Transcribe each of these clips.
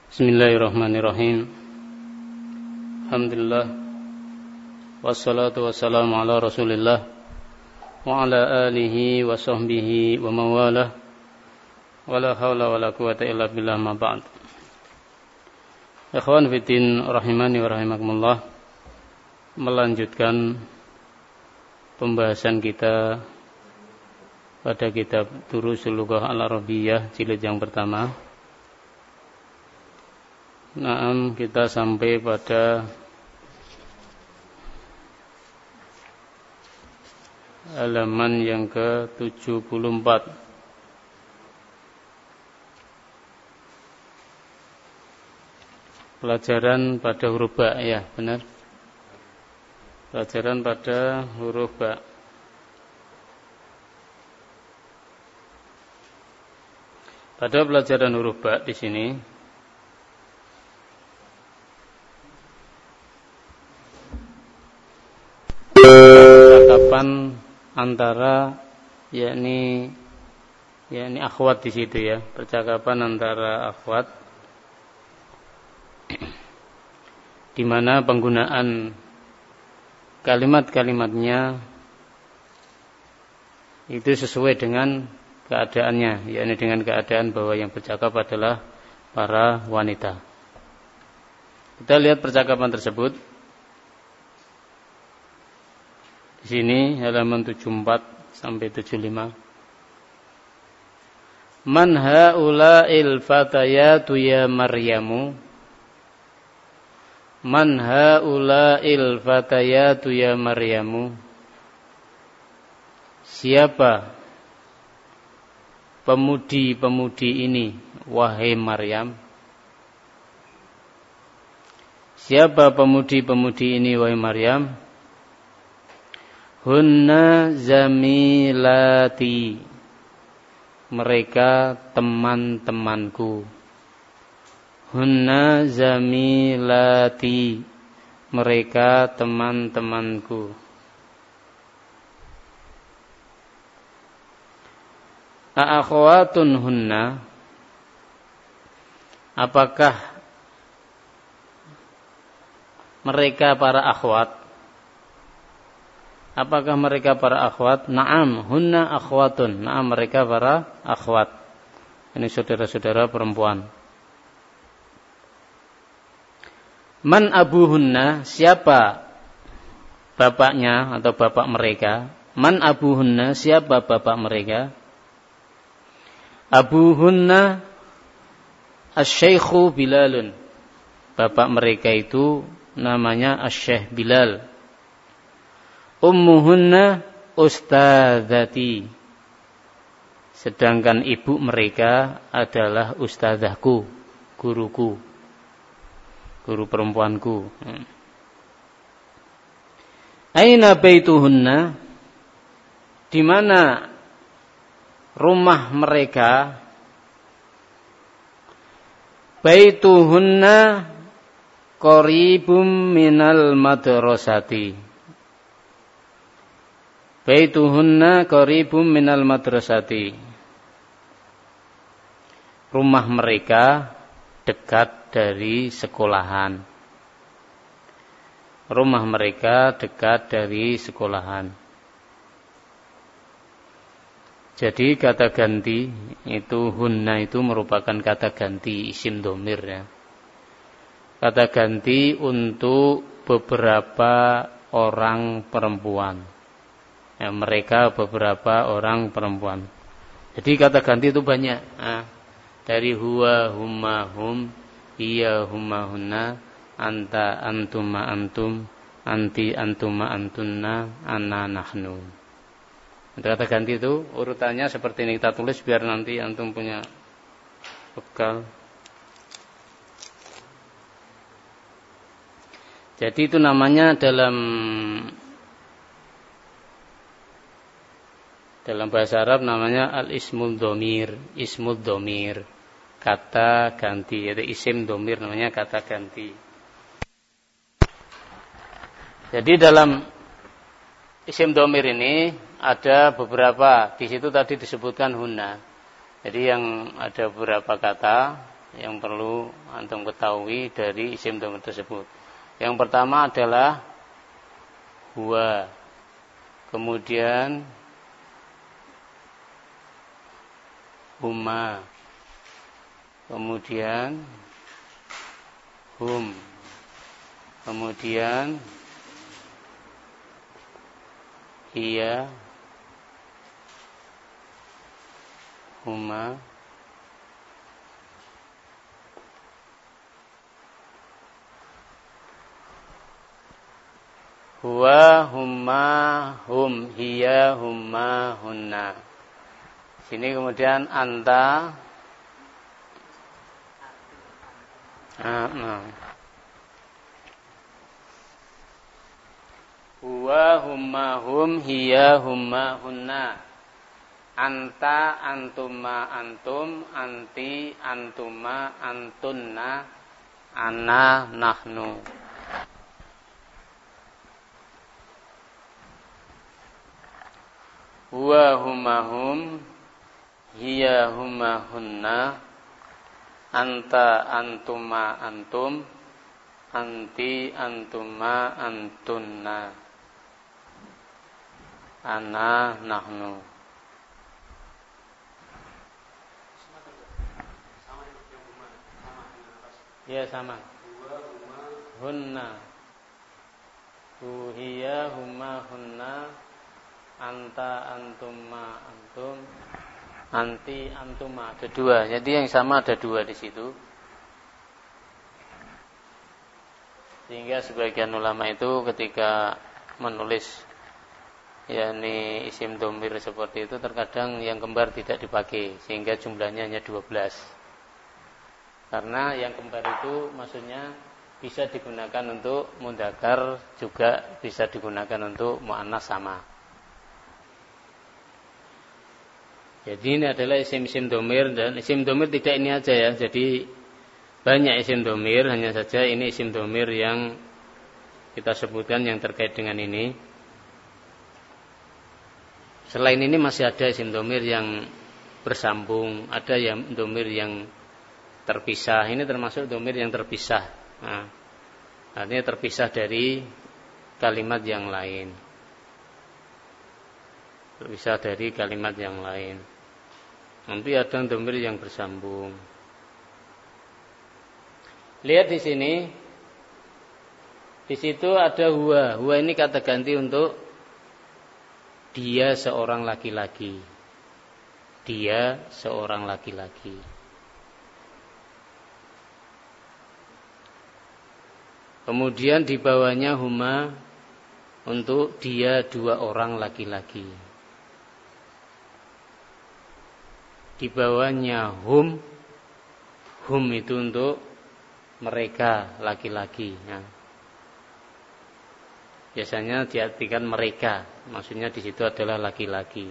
Bismillahirrahmanirrahim. Alhamdulillah. Wassalatu wassalamu ala Rasulillah wa ala alihi wa sahbihi wa mawalah. Wala hawla wala quwata illa billah ma ba'd. Ikhwan fiddin rahimani wa rahimakumullah. Melanjutkan pembahasan kita pada kitab Durusul Lughah Al-Arabiyyah jilid yang pertama. Naam, kita sampai pada halaman yang ke-74. Pelajaran pada huruf ba, ya benar. Pelajaran pada huruf ba. Pada pelajaran huruf ba di sini percakapan antara yakni akhwat di situ ya, percakapan antara akhwat di mana penggunaan kalimat-kalimatnya itu sesuai dengan keadaannya, yakni dengan keadaan bahwa yang bercakap adalah para wanita. Kita lihat percakapan tersebut. Di sini halaman 74 sampai 75. Man haula'il fatayatu ya Maryamu? Man haula'il fatayatu ya Maryamu? Siapa pemudi-pemudi ini wahai Maryam? Siapa pemudi-pemudi ini wahai Maryam? Hunna zamilati, mereka teman-temanku. Hunna zamilati, mereka teman-temanku. Aakhwatun hunna, apakah mereka para akhwat? Apakah mereka para akhwat? Naam, hunna akhwatun. Naam, mereka para akhwat. Ini saudara-saudara perempuan. Man abuhunna, siapa bapaknya atau bapak mereka? Man abuhunna, siapa bapak mereka? Abuhunna asy-syaikhu Bilalun. Bapak mereka itu namanya Asy-Syaikh Bilal. Ummuhunna ustadzati, sedangkan ibu mereka adalah ustadzahku, guruku, guru perempuanku. Aina baituhunna, di mana rumah mereka? Baituhunna qaribum minal madrasati. Baituhunna qaribum minal madrasati. Rumah mereka dekat dari sekolahan. Rumah mereka dekat dari sekolahan. Jadi kata ganti itu hunna itu merupakan kata ganti isim dhamir ya. Kata ganti untuk beberapa orang perempuan. Ya, mereka beberapa orang perempuan. Jadi kata ganti itu banyak. Dari huwa, humma, hum, hiya, humma, hunna, anta, antuma, antum, anti, antuma, antunna, anna, nahnu. Kata ganti itu urutannya seperti ini, kita tulis biar nanti antum punya bekal. Jadi itu namanya dalam bahasa Arab namanya al-ismul dhamir, ismul dhamir, kata ganti, yaitu isim dhamir namanya kata ganti. Jadi dalam isim dhamir ini ada beberapa, di situ tadi disebutkan hunna. Jadi yang ada beberapa kata yang perlu antum ketahui dari isim dhamir tersebut. Yang pertama adalah huwa, kemudian huma, kemudian hum, kemudian hiya, huma, huwa, humma, hum, hiya, humma, hunna. Sini kemudian anta, huwa, humma, hum, hiya, humma, hunna. Anta, antuma, antum, anti, antuma, antunna, ana, nahnu. Huwa, humma, hum, hiya, humma, hunna. Anta, antuma, antum, anti, antuma, antunna, ana, nahnu. Ya sama. Hunna, hiya, humma, hunna. Anta, antuma, antum, anti, antuma. Ada dua. Jadi yang sama ada dua di situ. Sehingga sebagian ulama itu ketika menulis yakni isim dhamir seperti itu terkadang yang kembar tidak dipakai sehingga jumlahnya hanya 12. Karena yang kembar itu maksudnya bisa digunakan untuk mudzakkar, juga bisa digunakan untuk muannas sama. Jadi ini adalah isim-isim dhamir, dan isim dhamir tidak ini aja ya. Jadi banyak isim dhamir, hanya saja ini isim dhamir yang kita sebutkan yang terkait dengan ini. Selain ini masih ada isim dhamir yang bersambung, ada yang dhamir yang terpisah. Ini termasuk dhamir yang terpisah. Nah, artinya terpisah dari kalimat yang lain. Terpisah dari kalimat yang lain. Nanti ada dhamir yang bersambung. Lihat di sini. Di situ ada huwa. Huwa ini kata ganti untuk dia seorang laki-laki. Dia seorang laki-laki. Kemudian di bawahnya huma untuk dia dua orang laki-laki. Di bawahnya hum itu untuk mereka laki-laki. Nah, biasanya diartikan mereka, maksudnya di situ adalah laki-laki.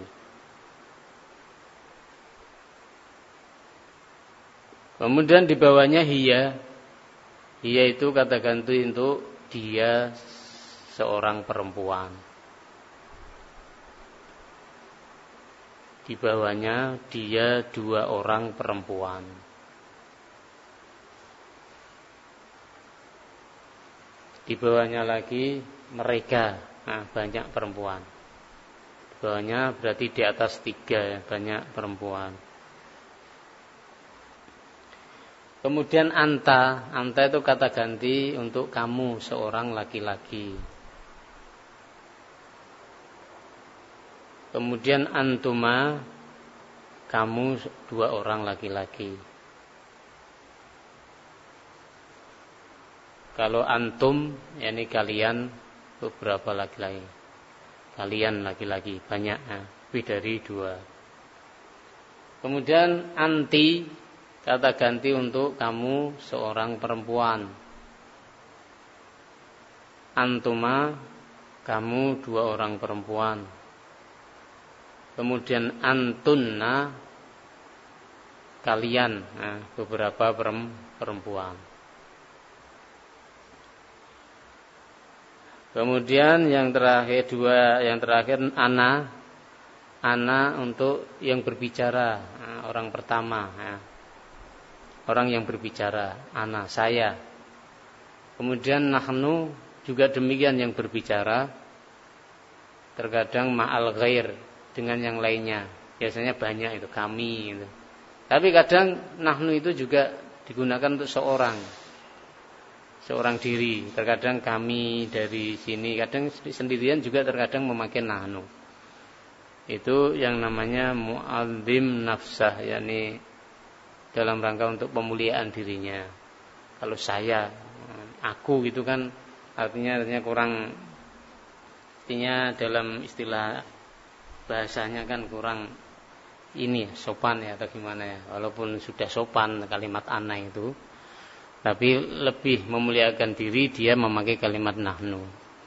Kemudian di bawahnya hiya. Hiya itu kata ganti untuk dia seorang perempuan. Di bawahnya dia dua orang perempuan. Di bawahnya lagi mereka, banyak perempuan. Di bawahnya berarti di atas tiga, banyak perempuan. Kemudian anta itu kata ganti untuk kamu seorang laki-laki. Kemudian antuma, kamu dua orang laki-laki. Kalau antum, yakni kalian beberapa laki-laki. Kalian laki-laki banyak, lebih dari dua. Kemudian anti, kata ganti untuk kamu seorang perempuan. Antuma, kamu dua orang perempuan. Kemudian antunna, kalian, beberapa perempuan. Kemudian yang terakhir ana untuk yang berbicara, orang pertama. orang yang berbicara, ana, saya. Kemudian nahnu juga demikian yang berbicara, terkadang ma'al ghair, dengan yang lainnya. Biasanya banyak itu, kami gitu. Tapi kadang nahnu itu juga digunakan untuk seorang diri. Terkadang kami dari sini, kadang sendirian juga terkadang memakai nahnu. Itu yang namanya mu'adzim nafsah, yakni dalam rangka untuk pemuliaan dirinya. Kalau saya, aku gitu kan artinya kurang, artinya dalam istilah bahasanya kan kurang ini sopan ya atau gimana ya. Walaupun sudah sopan kalimat ana itu, tapi lebih memuliakan diri dia memakai kalimat nahnu.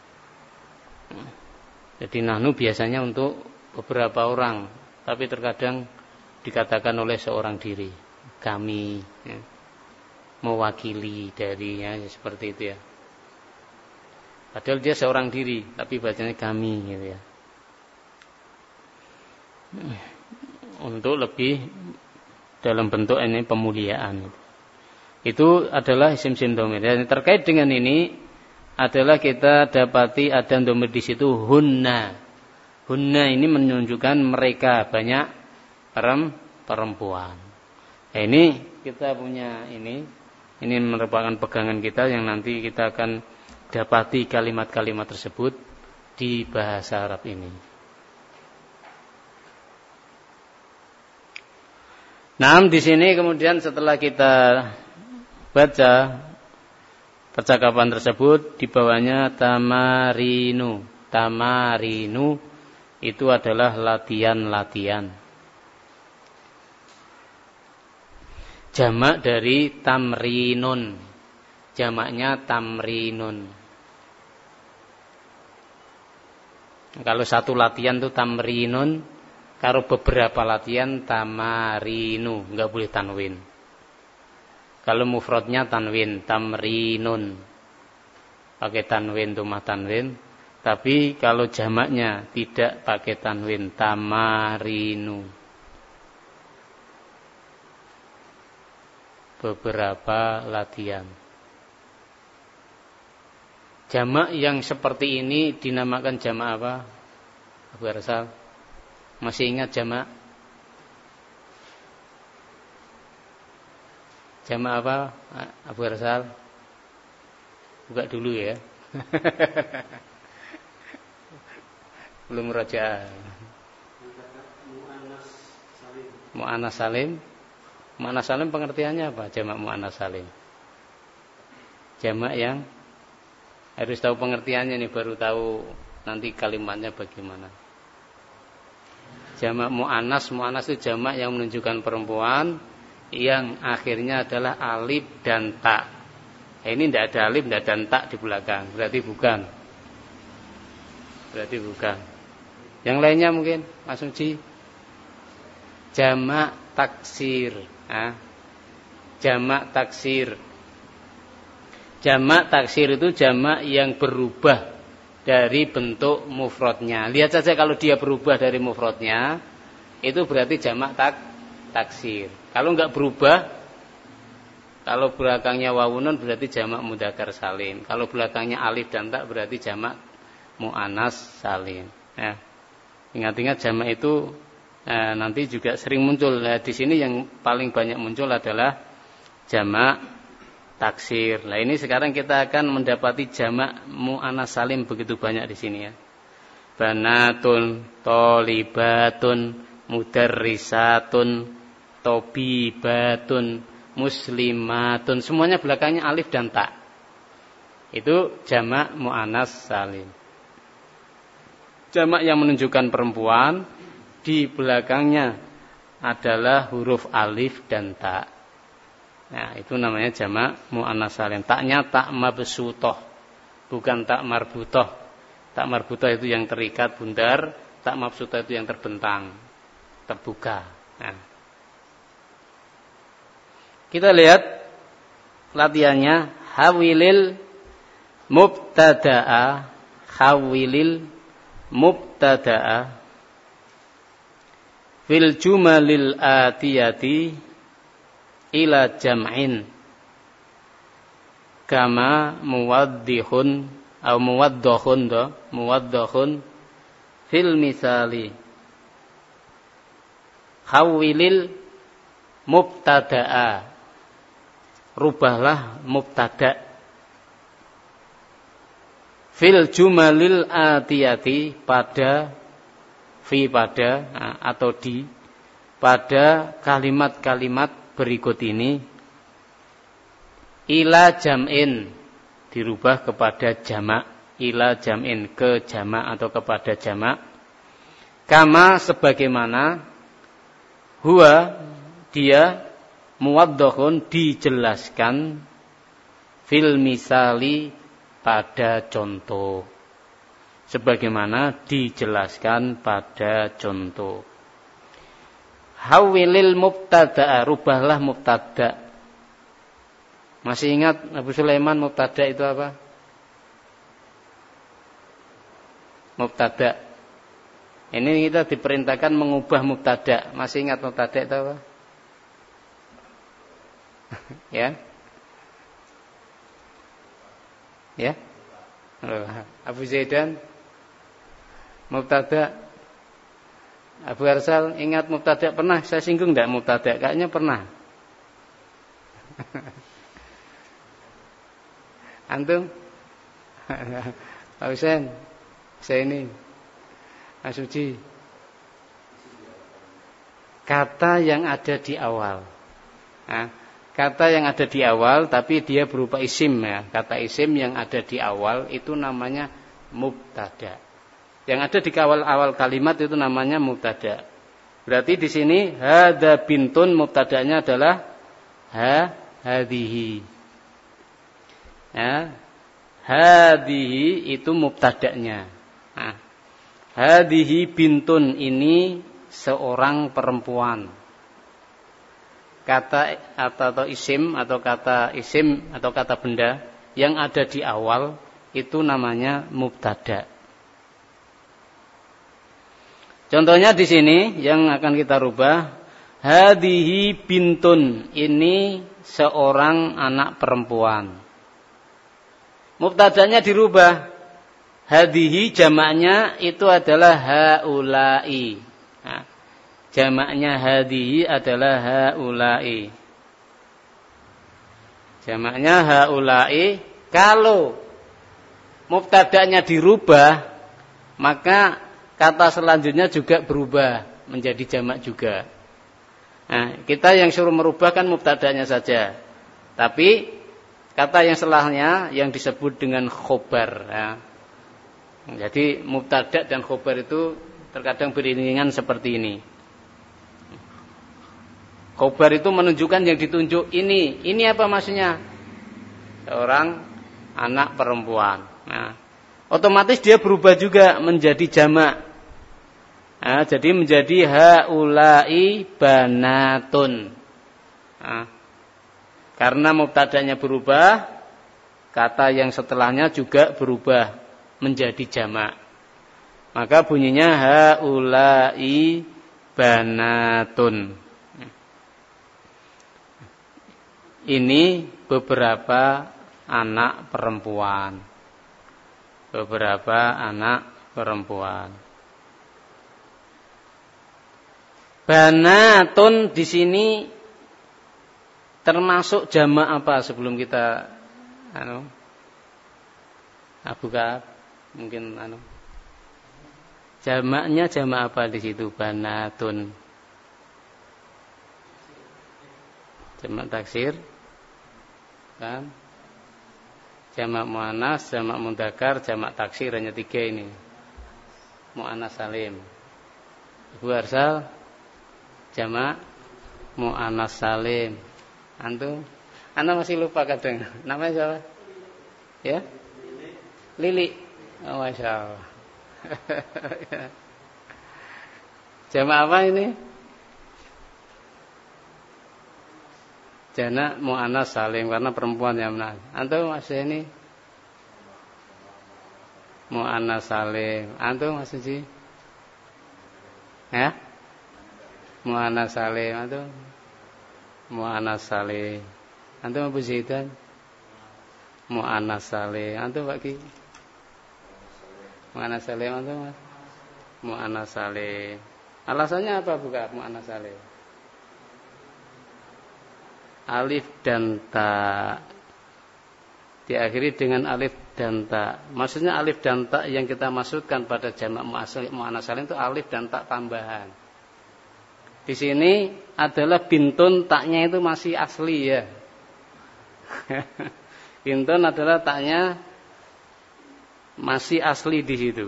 Jadi nahnu biasanya untuk beberapa orang, tapi terkadang dikatakan oleh seorang diri, kami ya, mewakili dari ya, seperti itu ya. Padahal dia seorang diri, tapi bacanya kami gitu ya. Untuk lebih dalam bentuk ini pemuliaan. Itu adalah isim dhamir. Dan terkait dengan ini adalah kita dapati ada dhamir di situ hunna. Hunna ini menunjukkan mereka, banyak perempuan. Nah, ini kita punya ini merupakan pegangan kita yang nanti kita akan dapati kalimat-kalimat tersebut di bahasa Arab ini. Nah, di sini kemudian setelah kita baca percakapan tersebut, di bawahnya tamarinu. Tamarinu itu adalah latihan-latihan. Jamak dari tamrinun. Jamaknya tamrinun. Kalau satu latihan itu tamrinun, kalau beberapa latihan tamarinu, enggak boleh tanwin. Kalau mufradnya tanwin, tamrinun. Pakai tanwin, tumah tanwin. Tapi kalau jamaknya tidak pakai tanwin, tamarinu. Beberapa latihan. Jamak yang seperti ini dinamakan jamak apa? Abu Arsal, masih ingat jamak? Jamak apa? Abu Arsal? Buka dulu ya. Belum raja. Mu'annas salim. Mu'annas salim pengertiannya apa? Jamak mu'annas salim. Jamak yang harus tahu pengertiannya nih, baru tahu nanti kalimatnya bagaimana. Jamak mu'annas itu jamak yang menunjukkan perempuan yang akhirnya adalah alif dan ta. Ini tidak ada alif, tidak ada ta di belakang. Berarti bukan. Yang lainnya mungkin Mas Uji. Jamak taksir. Jamak taksir. Jamak taksir itu jamak yang berubah dari bentuk mufradnya. Lihat saja kalau dia berubah dari mufradnya, itu berarti jamak taksir. Kalau enggak berubah, kalau belakangnya wawunun berarti jamak mudzakkar salim. Kalau belakangnya alif dan ta berarti jamak mu'annas salim. Ya. Ingat-ingat jamak itu nanti juga sering muncul. Nah, di sini yang paling banyak muncul adalah jamak taksir. Nah, ini sekarang kita akan mendapati jamak mu'annas salim begitu banyak di sini ya. Banatun, tholibatun, mudarrisatun, tobibatun, muslimatun, semuanya belakangnya alif dan ta. Itu jamak mu'annas salim. Jamak yang menunjukkan perempuan, di belakangnya adalah huruf alif dan ta. Nah, itu namanya jamak mu'annas salim. Taknya tak mabsutoh, bukan tak marbutoh. Tak marbutoh itu yang terikat bundar, tak mabsutoh itu yang terbentang, terbuka. Nah, kita lihat latihannya. Hawilil mubtada'a, hawilil mubtada'a fil jumalil atiyati ila jam'in kama muwaddihun atau muwaddahun fil misali khawwilil mubtada'a, rubahlah mubtada' fil jumalil atiyati pada atau di pada kalimat-kalimat berikut ini ila jam'in dirubah kepada jamak, ila jam'in ke jamak atau kepada jamak, kama sebagaimana huwa dia muwaddahun dijelaskan fil misali pada contoh, sebagaimana dijelaskan pada contoh. Hawilil mubtada, rubahlah mubtada. Masih ingat Abu Sulaiman mubtada itu apa? Mubtada. Ini kita diperintahkan mengubah mubtada. Masih ingat mubtada itu apa? Ya? Ya? Abu Zaidan mubtada. Abu Arsal ingat mubtada pernah saya singgung enggak mubtada? Kayaknya pernah. Antum? Pak Husain, saya ini Mas Suci. Kata yang ada di awal. Nah, kata yang ada di awal tapi dia berupa isim ya. Kata isim yang ada di awal itu namanya mubtada. Yang ada di awal kalimat itu namanya mubtada. Berarti di sini hadza bintun mubtadanya adalah hadhihi. Ya. Hadhihi itu mubtadanya. Nah, hadhihi bintun ini seorang perempuan. Kata atau isim atau kata isim atau kata benda yang ada di awal itu namanya mubtada. Contohnya di sini yang akan kita rubah, hadhihi bintun, ini seorang anak perempuan. Mubtadanya dirubah. Hadhihi jamaknya itu adalah haula'i. Nah, jamaknya hadhihi adalah haula'i. Jamaknya haula'i. Kalau mubtadanya dirubah, maka kata selanjutnya juga berubah menjadi jamak juga. Nah, kita yang suruh merubah kan mubtadanya saja. Tapi kata yang setelahnya yang disebut dengan khobar. Ya. Jadi mubtada dan khobar itu terkadang beriringan seperti ini. Khobar itu menunjukkan yang ditunjuk ini. Ini apa maksudnya? Seorang anak perempuan. Nah, otomatis dia berubah juga menjadi jamak. Nah, jadi menjadi haula'i banatun. Nah, karena mubtadanya berubah, kata yang setelahnya juga berubah menjadi jamak. Maka bunyinya haula'i banatun. Ini beberapa anak perempuan. Beberapa anak perempuan. Banatun di sini termasuk jamak apa sebelum kita buka mungkin jamaknya jamak apa di situ banatun? Jamak taksir kan? Jamak muannas, jamak mudzakkar, jamak taksir hanya 3 ini. Muannas salim. Ibu Arsal jamak muannas salim. Antum? Anda masih lupa kadang. Namanya siapa? Ya? Lili. Oh, Masya Allah. Jamak apa ini? Jamak muannas salim karena perempuan yang benar. Antum masih ini? Muannas salim. Antum masih sih? Ya? Muannas salim antum? Mu'annas salih. Antum Abu Zaidan? Mu'annas salih. Antum Pak Ki? Mu'annas salih antum Mas? Mu'annas salih. Alasannya apa buka mu'annas salih? Alif dan ta. Diakhiri dengan alif dan ta. Maksudnya alif dan ta yang kita maksudkan pada jamak mu'annas salim itu alif dan ta tambahan. Di sini adalah bintun, taknya itu masih asli ya. Bintun adalah taknya masih asli di situ.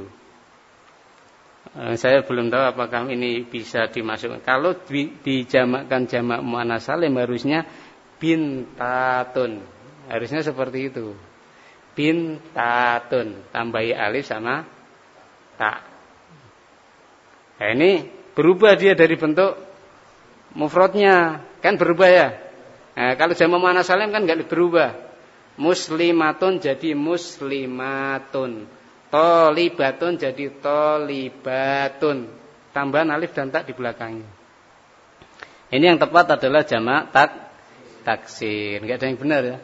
Saya belum tahu apakah ini bisa dimasukkan. Kalau dijamakkan jamak mu'annas salim harusnya bintatun. Harusnya seperti itu. Bintatun, tambahi alif sama ta. Nah, ini berubah dia dari bentuk mufradnya, kan berubah ya. Nah, kalau jamak mu'annas salim kan enggak berubah. Muslimatun jadi muslimatun. Tolibatun jadi tolibatun. Tambahan alif dan ta di belakangnya. Ini yang tepat adalah jamak taksir. Enggak ada yang benar ya.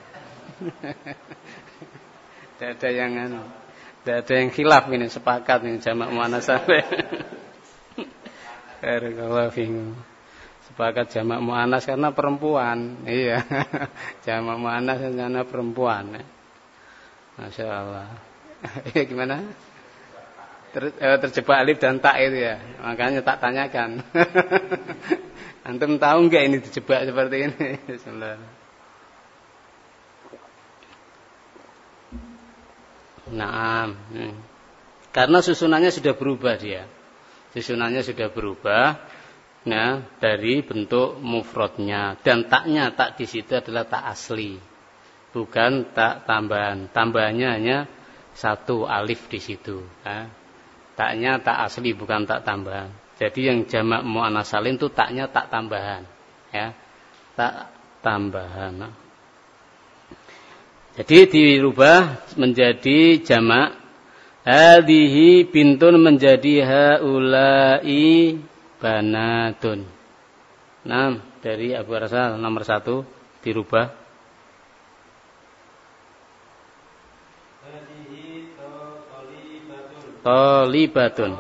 Tidak ada yang khilaf ini, sepakat ini jamak mu'annas salim. Barakallahu fiikum. Sepakat jamak mu'annas karena perempuan. Iya. Jamak mu'annas karena perempuan. Masya Allah. Gimana? Terjebak alif dan ta itu ya. Makanya tak tanyakan. Antum tahu enggak ini terjebak seperti ini? Bismillah. Naam. Karena susunannya sudah berubah dia. Susunannya sudah berubah. Nah, dari bentuk mufradnya dan taknya, tak di situ adalah tak asli. Bukan tak tambahan. Tambahannya hanya satu alif di situ. Nah, taknya tak asli bukan tak tambahan. Jadi yang jamak mu'annas salim itu taknya tak tambahan. Ya. Tak tambahan. Jadi dirubah menjadi jamak. Hadhihi bintun menjadi haula'i banatun. Nah, dari Abu Rasa nomor 1 dirubah. Hadhihi tolibatun.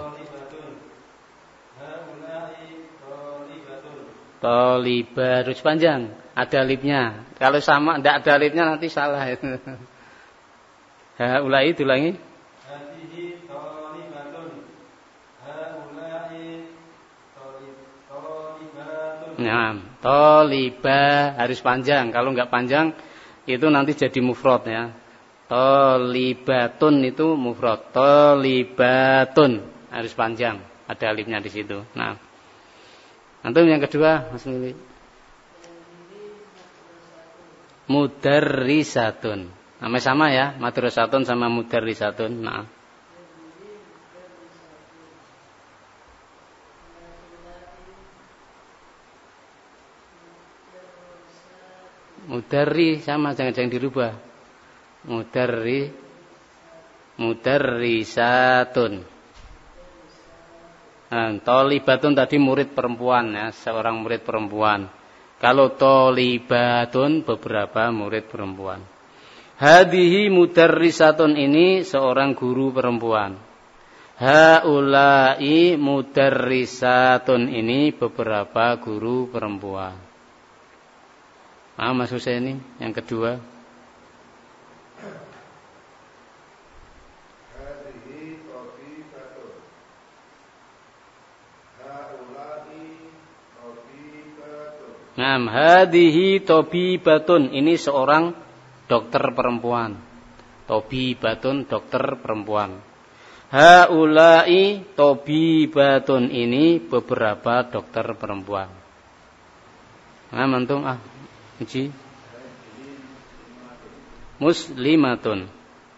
Haula'i tolibatun. Tolibat harus panjang, ada alifnya. Kalau sama tidak ada alifnya nanti salah itu. Haula'i diulangi. Hadhihi tolibatun. Haula'i tolibatun. Nah, toliba harus panjang. Kalau enggak panjang itu nanti jadi mufrad ya. Tolibatun itu mufrad. Tolibatun harus panjang, ada alifnya di situ. Nah, antum yang kedua, Mas Mili. Mudarrisatun. Namanya sama ya, madrasatun sama mudarrisatun. Nah. Mudarri sama, jangan dirubah. Mudarrisatun. Nah, tolibatun tadi murid perempuan ya, seorang murid perempuan. Kalau tolibatun beberapa murid perempuan. Hadhihi mudarrisatun ini seorang guru perempuan. Haula'i mudarrisatun ini beberapa guru perempuan. Mas Husaini yang kedua. Hadhihi tabibatun. Haula'i tabibatun. Nah, hadhihi tabibatun ini seorang dokter perempuan. Tabibatun dokter perempuan. Haula'i tabibatun ini beberapa dokter perempuan. Nah, mantung uji. Muslimatun.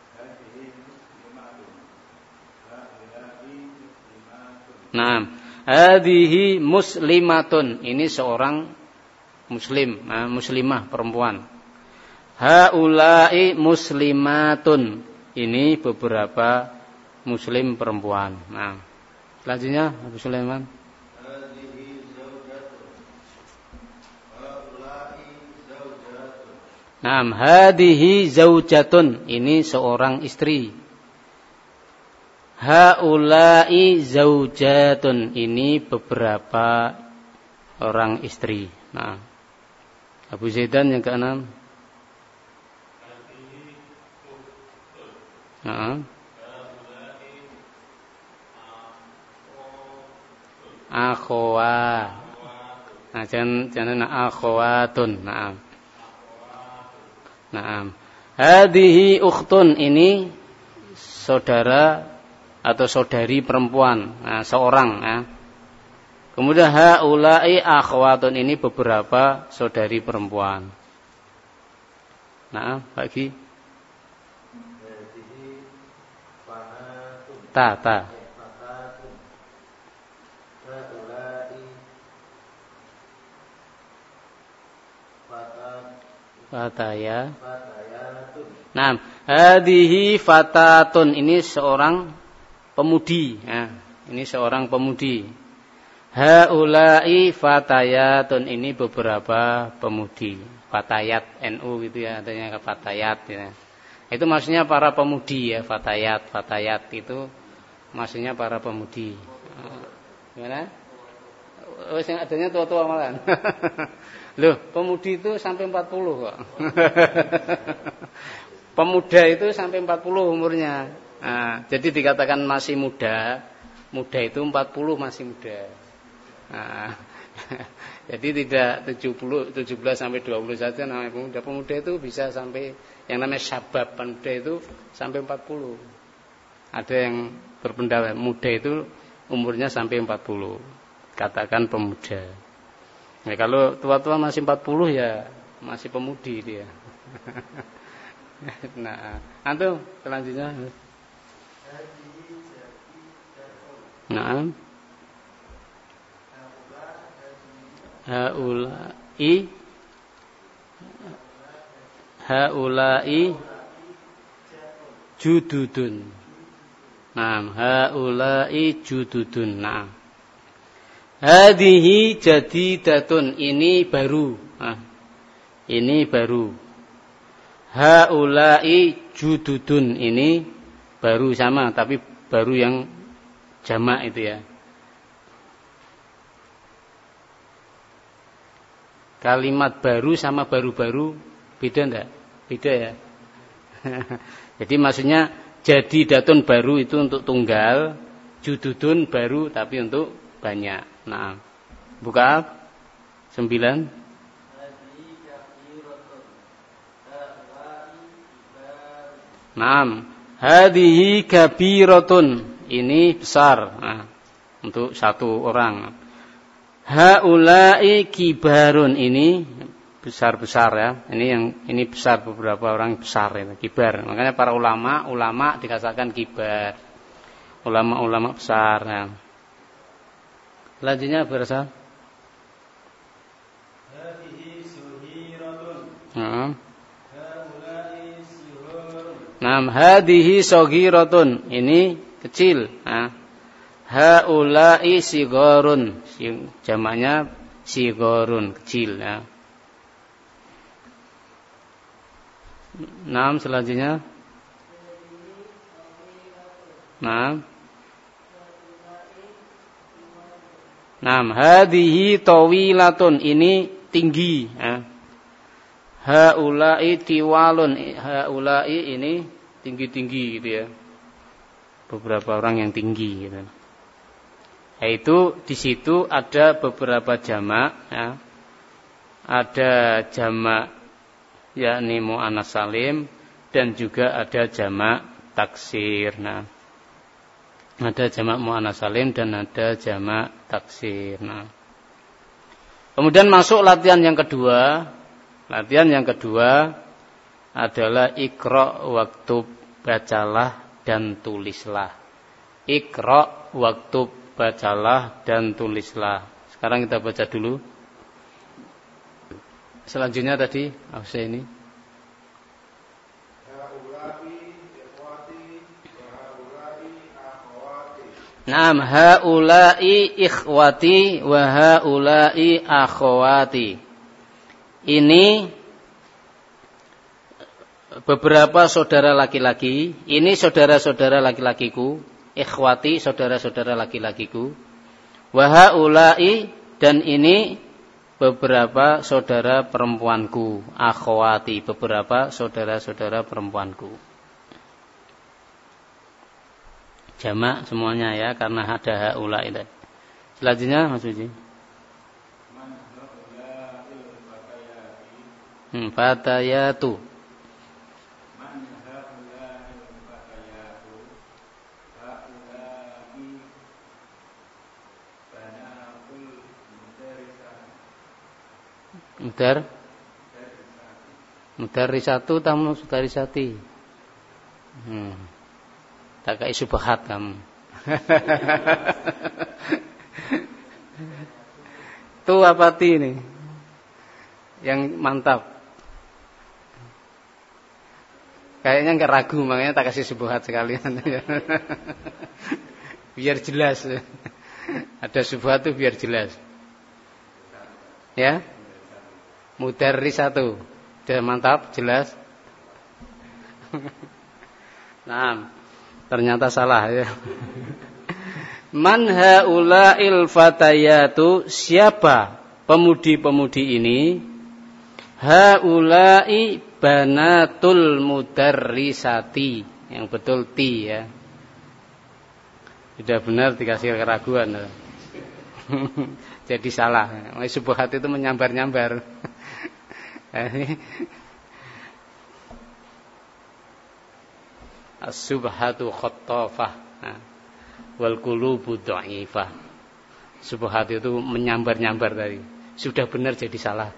Nah, hadhihi muslimatun ini seorang muslim, muslimah perempuan. Haula'i muslimatun ini beberapa muslim perempuan. Nah, selanjutnya Abu Sulaiman. Naam, hadihi zaujatun, ini seorang istri. Haula'i zaujatun, ini beberapa orang istri. Nah, Abu Zaidan yang keenam. Nah, akhwa. Nah, jangan akhwatun. Nah. Naam. Hadihi ukhtun, ini saudara atau saudari perempuan, nah, seorang. Nah. Kemudian haula'i akhwatun, ini beberapa saudari perempuan. Nah, bagi ta. Fataya. Nah, hadihi fatatun, ini seorang pemudi. Nah, ini seorang pemudi. Haula'i fatayatun, ini beberapa pemudi. Fatayat NU gitu ya, adanya fatayat ya. Itu maksudnya para pemudi ya, fatayat itu maksudnya para pemudi. Gimana? Oh, yang adanya tua-tua malahan. Loh, pemudi itu sampai 40 kok. Pemuda itu sampai 40 umurnya. Nah, jadi dikatakan masih muda. Muda itu 40 masih muda. Nah, jadi tidak 17 sampai 20 saja namanya pemuda. Pemuda itu bisa sampai, yang namanya syabab pemuda itu sampai 40. Ada yang berpendapat muda itu umurnya sampai 40. Katakan pemuda. Ya, kalau tua-tua masih 40 ya masih pemudi dia. Nah, antum selanjutnya. Nah. Haula'i jududun. Nah, haula'i jududun. Nah. Hadihi jadidatun, ini baru. Nah, ini baru. Haula'i jududun, ini baru sama, tapi baru yang jamak itu ya. Kalimat baru sama baru-baru beda enggak? Beda ya. Jadi maksudnya jadidatun baru itu untuk tunggal, jududun baru tapi untuk banyak. Nah, buka 9. Naam, hadihi kabiratun, ini besar. Nah, untuk satu orang. Haula'i kibarun, ini besar-besar ya. Ini besar, beberapa orang besar ya, kibar. Makanya para ulama dikatakan kibar. Ulama-ulama besar ya. Selanjutnya berasa. Nah, hadihi saghiratun, ini kecil. Nah, haula'i sigharun, jamaknya sigharun, kecil ya. Nah, selanjutnya. Nah, hadihi tawilatun, ini tinggi ya. Haula'i tiwalun, haula'i ini tinggi-tinggi gitu ya. Beberapa orang yang tinggi gitu. Yaitu di situ ada beberapa jamak ya. Ada jamak yakni mu'annas salim dan juga ada jamak taksir. Nah, ada jamak mu'annas salim dan ada jamak taksir. Nah, kemudian masuk latihan yang kedua. Latihan yang kedua adalah iqra, waktub, bacalah dan tulislah. Iqra, waktub, bacalah dan tulislah. Sekarang kita baca dulu. Selanjutnya tadi apa ini? Naam, haula'i ikhwati wa haula'i akhwati. Ini beberapa saudara laki-laki, ini saudara-saudara laki-lakiku, ikhwati saudara-saudara laki-lakiku, wa haula'i dan ini beberapa saudara perempuanku, akhwati beberapa saudara-saudara perempuanku. Jamak semuanya ya, karena ada haula'i. Selanjutnya Mas Uji. Fatayatu. Mudarisatu tamu mudarisati. Tak kai subhat kamu. Tu apa ti ini? Yang mantap. Kayaknya enggak ragu, makanya tak kasih subhat sekalian. Biar jelas. Ada subhat itu biar jelas. Ya? Mudarisatu. Sudah mantap, jelas. Nah, ternyata salah ya. Man haula'il fatayatu, siapa pemudi-pemudi ini? Haula'i banatul mudarrisati. Yang betul ti ya. Sudah benar dikasih keraguan. Jadi salah. Subhat itu menyambar-nyambar. As-subhatu khattafah wal qulubu dha'ifah. Subhat itu menyambar-nyambar tadi. Sudah benar jadi salah.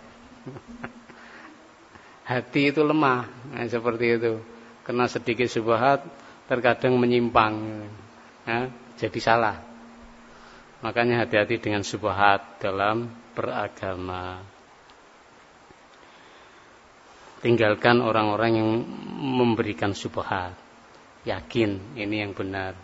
Hati itu lemah, seperti itu. Kena sedikit subhat terkadang menyimpang, jadi salah. Makanya hati-hati dengan subhat dalam beragama. Tinggalkan orang-orang yang memberikan subhat. Yakin ini yang benar.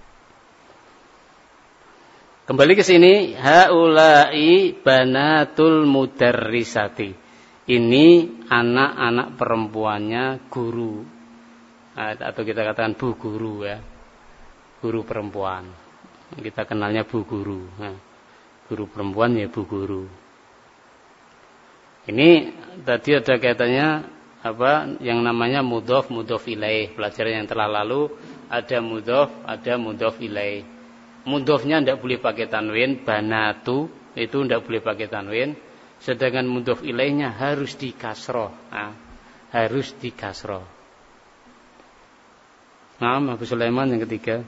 Kembali ke sini, haula'i banatul mudarrisati. Ini anak-anak perempuannya guru. Atau kita katakan bu guru ya. Guru perempuan. Kita kenalnya bu guru. Guru perempuan ya bu guru. Ini tadi ada kaitannya yang namanya mudhof ilaih. Pelajaran yang telah lalu ada mudhof ilaih. Mudhofnya tidak boleh pakai tanwin, banatu itu tidak boleh pakai tanwin. Sedangkan mudhof ilaihnya harus di kasroh. Harus di kasroh. Nah, Abu Sulaiman yang ketiga.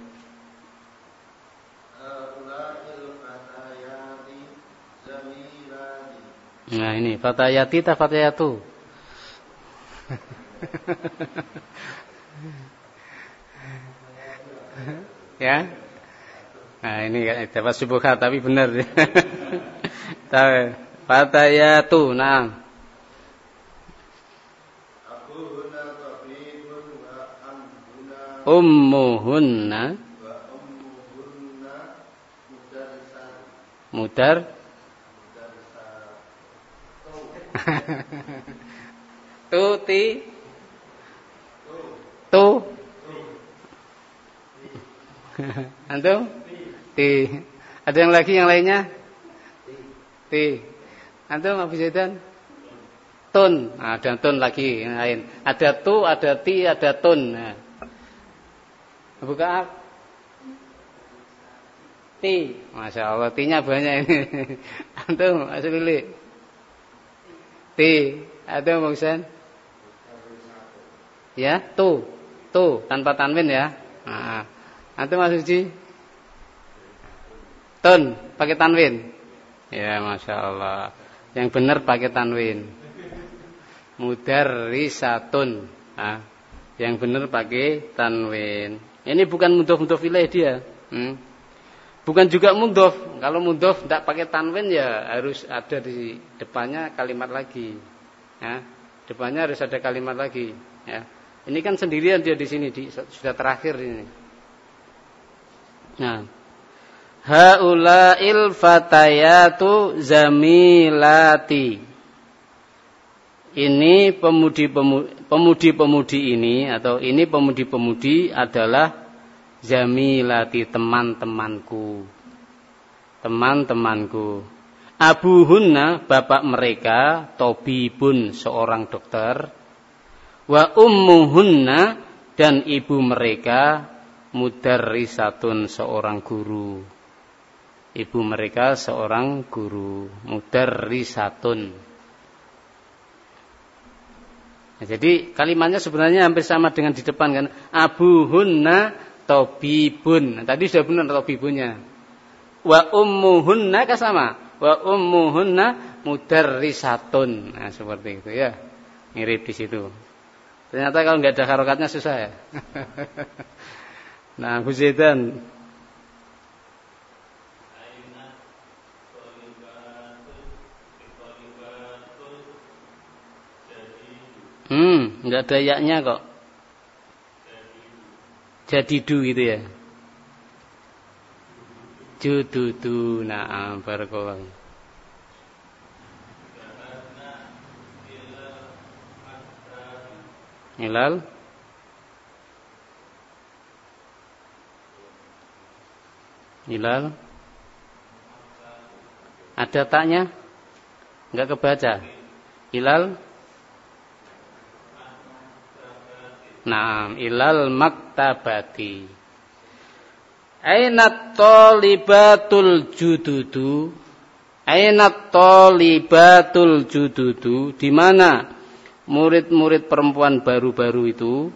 Nah ini fatayati ta fatayatu. Ya. Nah ini dapat subhat tapi benar. Fatayatu, nah. Ummuhunna mudar tuti tu antum ti. Ada yang lagi yang lainnya? Ti. Antum Abu Zaidan? Tun. Nah, ada tun lagi yang lain. Ada tu, ada ti, ada tun. Nah. Abu Ka'ab? Ti. Masya Allah, tinya banyak ini. Antum asli. Ti. Ada Bang Husain? Ya, tu tanpa tanwin ya. Nah, antum Mas Uji? Tun pakai tanwin. Ya, Masya Allah. Yang benar pakai tanwin. Mudarrisatun. Nah, yang benar pakai tanwin. Ini bukan mudhof ilaih dia. Bukan juga mudhof. Kalau mudhof tidak pakai tanwin ya harus ada di depannya kalimat lagi. Ya, depannya harus ada kalimat lagi. Ya. Ini kan sendirian dia di sini, sudah terakhir ini. Nah, haula'il fatayatu zamilati. ini pemudi-pemudi ini atau ini pemudi-pemudi adalah zamilati, teman-temanku. Teman-temanku. Abuhunna, bapak mereka, tobibun, seorang dokter. Wa ummuhunna, dan ibu mereka, mudarrisatun, seorang guru. Ibu mereka seorang guru, mudarrisatun. Nah, jadi kalimatnya sebenarnya hampir sama dengan di depan kan. Abuhunna tobibun. Nah, tadi sudah benar tobibunnya. Wa ummuhunna kan sama. Wa ummuhunna mudarrisatun. Nah, seperti itu ya. Mirip di situ. Ternyata kalau nggak ada harokatnya susah ya. Nah, Huzaidan. Nggak ada yaknya kok. Jadidu gitu ya. Jududu, na'am, barakallahu. Hilal. Hilal. Ada taknya? Enggak kebaca. Hilal. Naam, ilal maktabati. Ainat talibatul jududu. Ainat talibatul jududu. Di mana murid-murid perempuan baru-baru itu?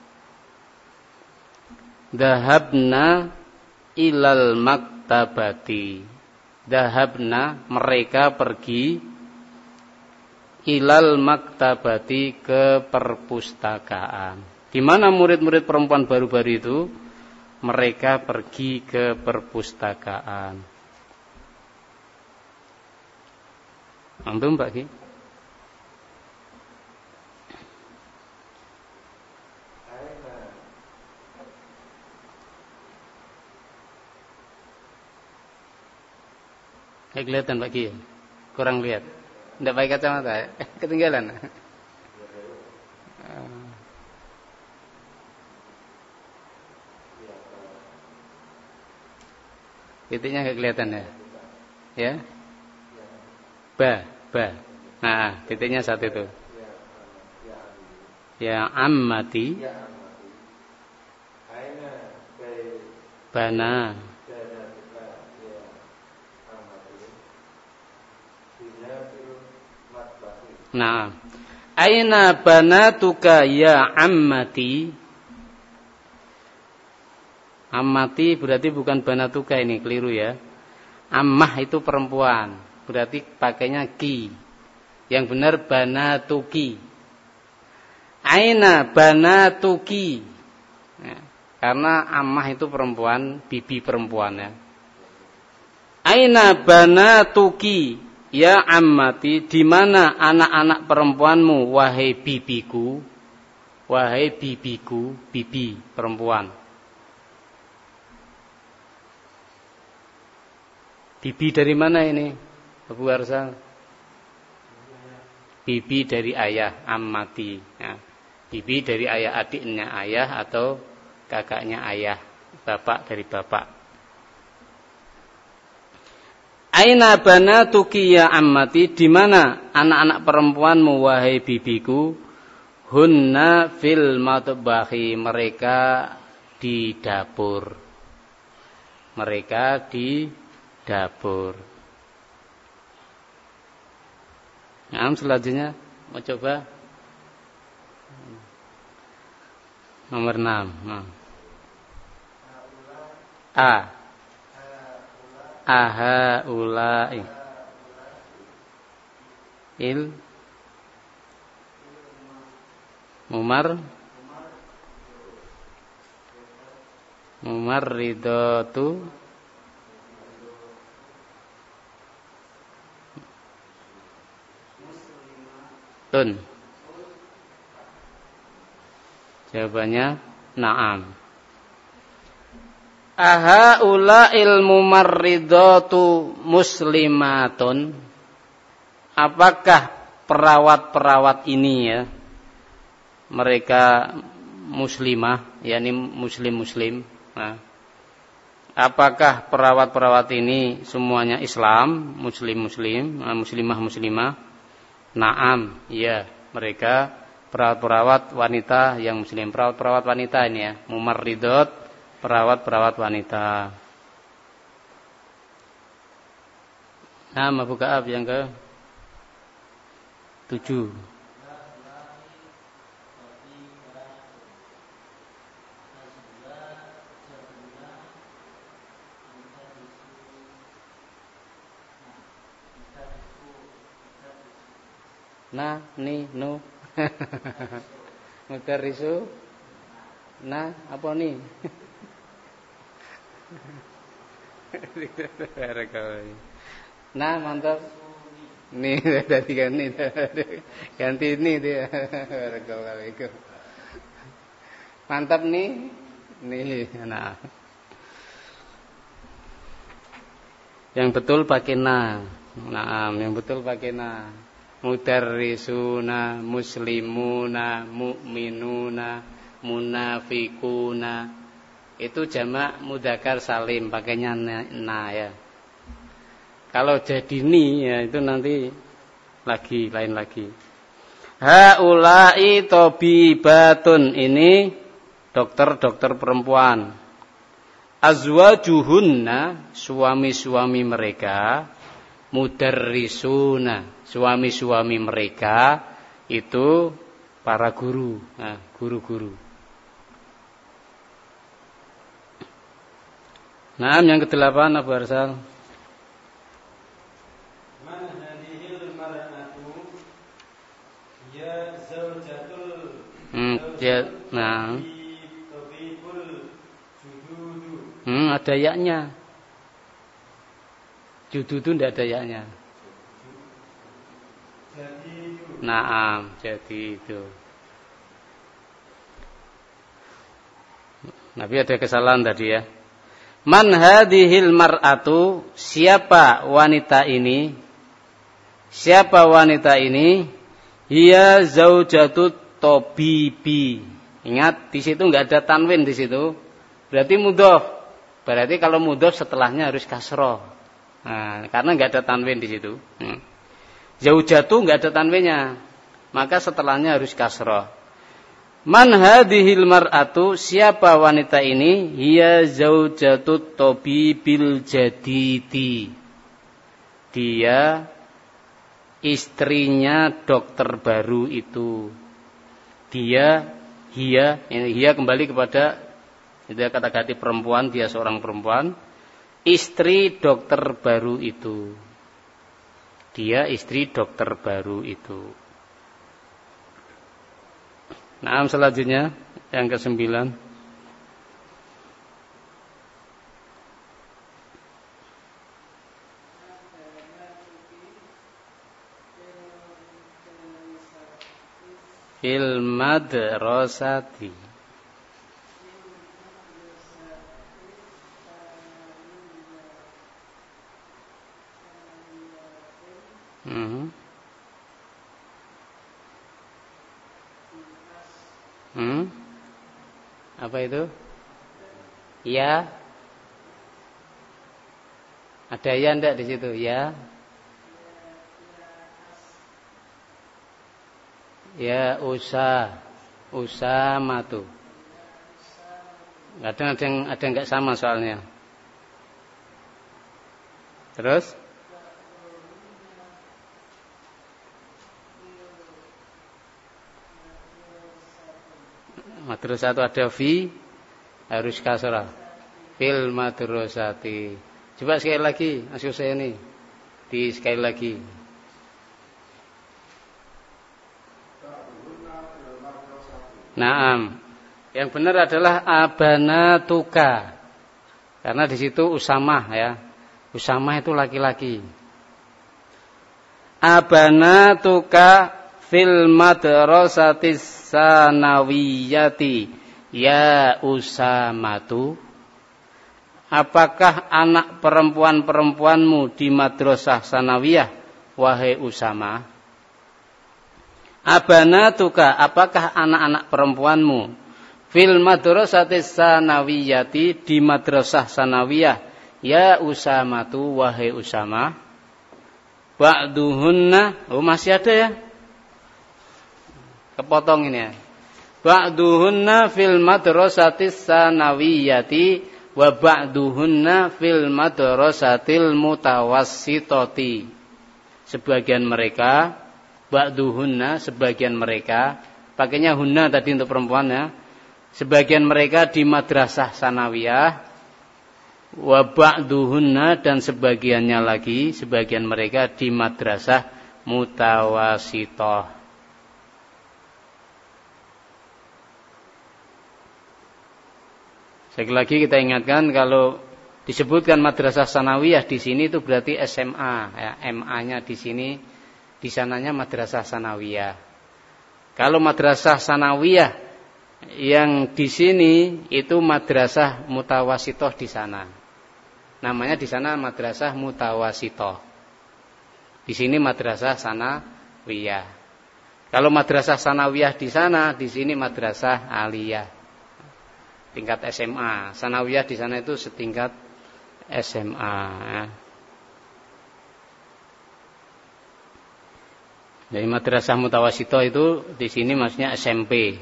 Dhahabna ilal maktabati. Dhahabna, mereka pergi ilal maktabati, ke perpustakaan. Di mana murid-murid perempuan baru-baru itu? Mereka pergi ke perpustakaan. Antum Pak Ki? Kelihatan Pak Ki? Kurang lihat. Tidak pakai kacamata ya? Ketinggalan. Titiknya nggak kelihatan ya? Ya? Ba. Nah, titiknya satu itu. Ya ammati. Bana. Nah, aina banatuka ya ammati. Ammati berarti bukan banatuka, ini keliru ya. Ammah itu perempuan, berarti pakainya ki. Yang benar banatuki. Aina banatuki. Ya, karena ammah itu perempuan, bibi perempuan ya. Aina banatuki ya ammati, di mana anak-anak perempuanmu wahai bibiku. Wahai bibiku, bibi perempuan. Bibi dari mana ini? Abu Arsa? Bibi dari ayah, ammati. Ya. Bibi dari ayah, adiknya ayah atau kakaknya ayah, bapak dari bapak. Aina banatuki ya ammati, di mana anak-anak perempuanmu wahai bibiku? Hunna fil matbahi, mereka di dapur. Mereka di dapur. Nah, selanjutnya mau coba nomor 6. Nah. Aha ulai il mumarridatu tun. Jawabannya na'am. Aha ula'il mumarridatu muslimatun. Apakah perawat-perawat ini ya, mereka muslimah, yakni muslim-muslim. Nah, apakah perawat-perawat ini semuanya Islam, muslim-muslim, muslimah-muslimah? Naam, ya, mereka perawat-perawat wanita yang muslim, perawat-perawat wanita ini ya, mumarridot, perawat-perawat wanita. Nah, Abu Ka'ab yang ke 7. Nah, nih, no. Mudarisu. Nah, apa nih? Nah, mantap. Nih, tadi ganti. Ganti ini dia. Barakallahu. Mantap nih. Nih, nah. Yang betul pakai na. Nah, yang betul pakai na. Mudarrisuna, muslimuna, mu'minuna, munafikuna. Itu jamak mudzakkar salim, pakainya na ya. Kalau jadi ni ya itu nanti lagi lain lagi. Haula'i tabibatun, ini dokter-dokter perempuan. Azwajuhunna, suami-suami mereka. Mudarrisuna, suami-suami mereka itu para guru, nah, guru-guru. Nah, yang ke-8 Abu Arsal. Man hadhil mar'atu ya zawjatul ya, nah. tabibul jududu. Ada yaknya. Jududu tidak ada yaknya. Jadi itu. Naam, jadi itu. Nabi ada kesalahan tadi ya. Man hadhil mar'atu, siapa wanita ini? Siapa wanita ini? Hiya zaujatut tabibi. Ingat di situ enggak ada tanwin di situ. Berarti mudhof. Berarti kalau mudhof setelahnya harus kasroh. Nah, karena enggak ada tanwin di situ. Zaujatu enggak ada tanwinnya. Maka setelahnya harus kasroh. Man hadhil mar'atu, siapa wanita ini? Hiya zaujatut tabibil jadidi. Dia istrinya dokter baru itu. Dia kembali kepada kata ganti perempuan, dia seorang perempuan. Istri dokter baru itu. Dia istri dokter baru itu. Nah, selanjutnya yang ke-9. Fil madrasati. Apa itu? Ya. Ada ya enggak di situ? Ya. Ya usamatu. Kadang ada yang enggak sama soalnya. Terus? Madrasah itu ada fi, harus kasrah. Fil madrasati. Coba sekali lagi, maksud saya ini. Sekali lagi. Naam. Yang benar adalah abanatuka. Karena di situ usamah ya. Usamah itu laki-laki. Abanatuka fil madrasatis sanawiyati ya usamatu. Apakah anak perempuan-perempuanmu di madrasah sanawiyah wahai Usama? Abanatuka, apakah anak-anak perempuanmu? Fil madrasatis sanawiyati, di madrasah sanawiyah. Ya Usamatu, wahai Usama. Ba'duhunna, oh masih ada ya? Kepotong ini ya. Ba'duhunna fil madrasatis sanawiyati wa ba'duhunna fil madrasatil mutawassitati. Sebagian mereka, ba'duhunna, sebagian mereka, pakainya hunna tadi untuk perempuan ya. Sebagian mereka di madrasah sanawiyah, wa ba'duhunna, dan sebagiannya lagi, sebagian mereka di madrasah mutawassithah. Sekali lagi kita ingatkan, kalau disebutkan madrasah sanawiyah di sini itu berarti SMA ya, MA-nya di sini, di sananya madrasah sanawiyah. Kalau madrasah sanawiyah yang di sini itu madrasah mutawassithah di sana. Namanya di sana madrasah mutawassithah. Di sini madrasah sanawiyah. Kalau madrasah sanawiyah di sana, di sini madrasah aliyah. Tingkat SMA, sanawiyah di sana itu setingkat SMA. Jadi madrasah mutawassithah itu di sini maksudnya SMP.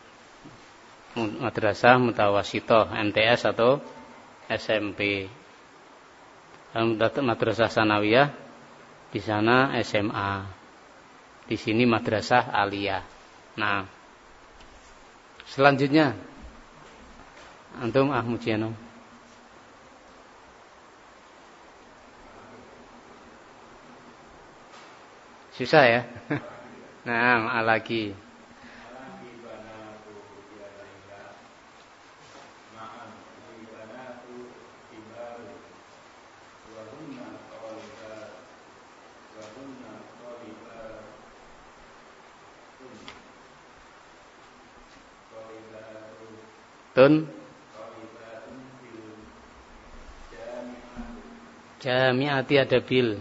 Madrasah mutawassithah, MTS atau SMP. Madrasah sanawiyah di sana SMA. Di sini madrasah aliyah. Nah, selanjutnya antum Mujiano. Susah ya? Nah, lagi. Tun jami'ati ada bil.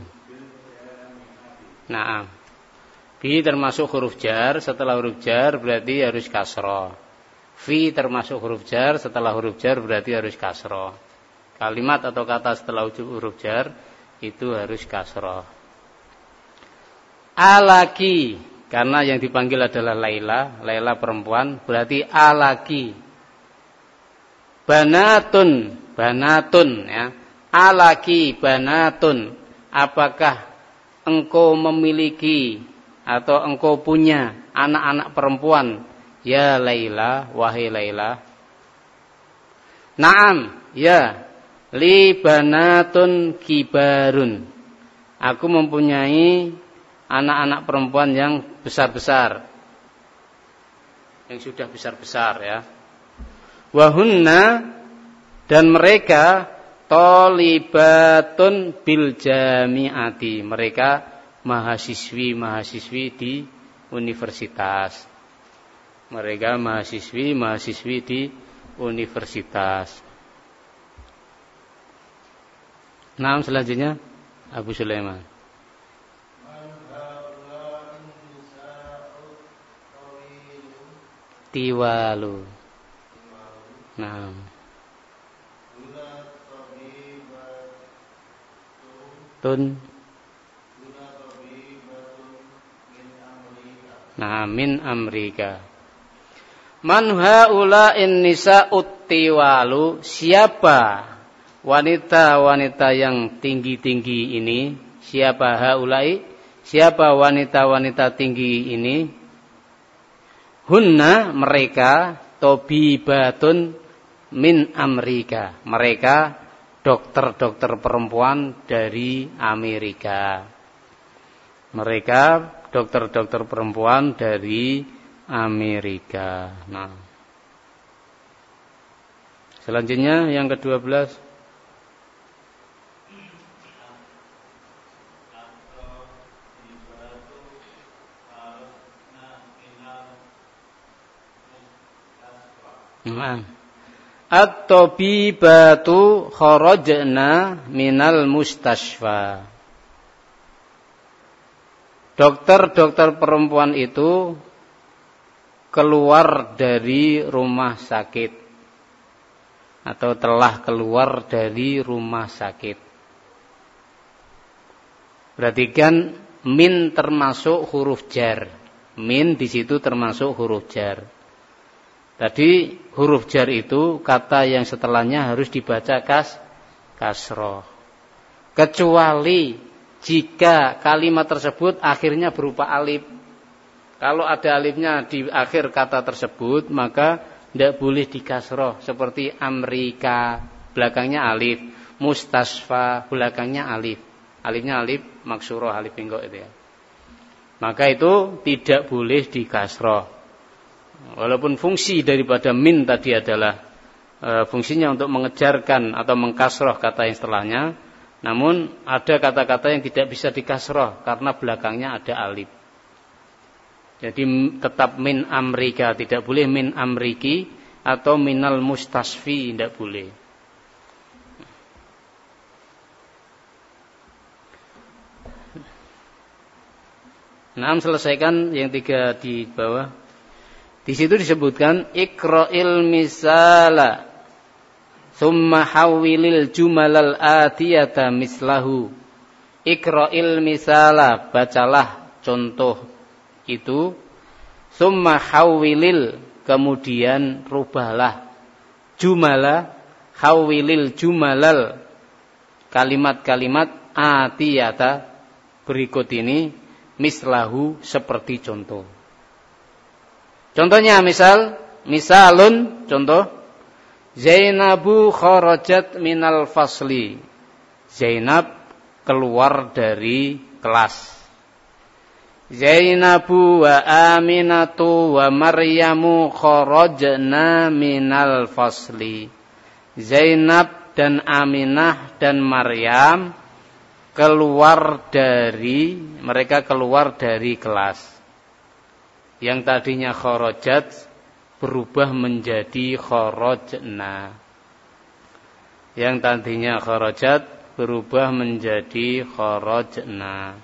Nah, bi termasuk huruf jar, setelah huruf jar berarti harus kasroh. Fi termasuk huruf jar, setelah huruf jar berarti harus kasroh. Kalimat atau kata setelah huruf jar itu harus kasroh. Alaki, karena yang dipanggil adalah Laila, Laila perempuan, berarti alaki. Banatun, banatun ya. Alaki banatun, apakah engkau memiliki atau engkau punya anak-anak perempuan? Ya Laila, wahai Laila. Naam, ya. Li banatun kibarun, aku mempunyai anak-anak perempuan yang besar-besar, yang sudah besar-besar ya. Wahunna, dan mereka Thalibatun bil jami'ati, mereka mahasiswi-mahasiswi di universitas. Mereka mahasiswi-mahasiswi di universitas. Nah, selanjutnya Abu Sulaiman. Tiwalu. Nah, tun. Nah, min Amerika. Man haula'in nisa'ut tiwalu, siapa wanita-wanita yang tinggi-tinggi ini? Siapa haula'i? Siapa wanita-wanita tinggi ini? Hunna, mereka, tobibatun min Amerika, mereka dokter-dokter perempuan dari Amerika. Mereka dokter-dokter perempuan dari Amerika. Nah, selanjutnya yang ke-12. At-tabibatu kharajna minal mustashfa. dokter perempuan itu keluar dari rumah sakit atau telah keluar dari rumah sakit. Perhatikan, min termasuk huruf jar. Min di situ termasuk huruf jar. Tadi huruf jar itu kata yang setelahnya harus dibaca kasroh. Kecuali jika kalimat tersebut akhirnya berupa alif. Kalau ada alifnya di akhir kata tersebut, maka tidak boleh dikasroh. Seperti Amerika, belakangnya alif. Mustasfa, belakangnya alif. Alifnya alif maksuroh, alif pinggok itu ya. Maka itu tidak boleh dikasroh. Walaupun fungsi daripada min tadi adalah fungsinya untuk mengejarkan atau mengkasroh kata yang setelahnya, namun ada kata-kata yang tidak bisa dikasroh karena belakangnya ada alif. Jadi tetap min Amerika, tidak boleh min Amriki atau minal mustasfi, tidak boleh. Nah, selesaikan yang 3 di bawah. Di situ disebutkan iqra'il misala thumma hawwilil jumalal atiyata mislahu. Iqra'il misala, bacalah contoh itu, thumma hawwilil, kemudian rubahlah jumala, hawwilil jumalal, kalimat-kalimat atiyata berikut ini mislahu, seperti contoh. Contohnya misalun, contoh, Zainabu kharajat minal fasli. Zainab keluar dari kelas. Zainabu wa Aminatu wa Maryamu kharajna minal fasli. Zainab dan Aminah dan Maryam mereka keluar dari kelas. Yang tadinya kharajat berubah menjadi kharajna. Yang tadinya kharajat berubah menjadi kharajna.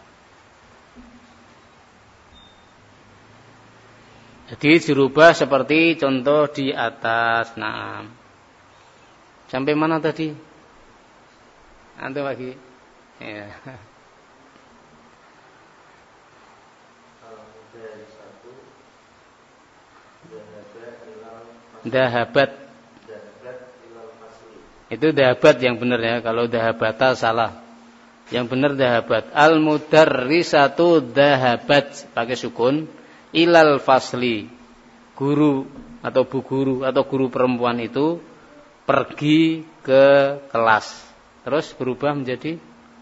Jadi dirubah seperti contoh di atas. Naam. Sampai mana tadi? Antum lagi? Ya. Dahabat. Itu dahabat yang benar ya. Kalau dahabata salah. Yang benar dahabat. Al-mudarrisatu dahabat, pakai sukun, ilal fasli. Guru atau bu guru atau guru perempuan itu pergi ke kelas. Terus berubah menjadi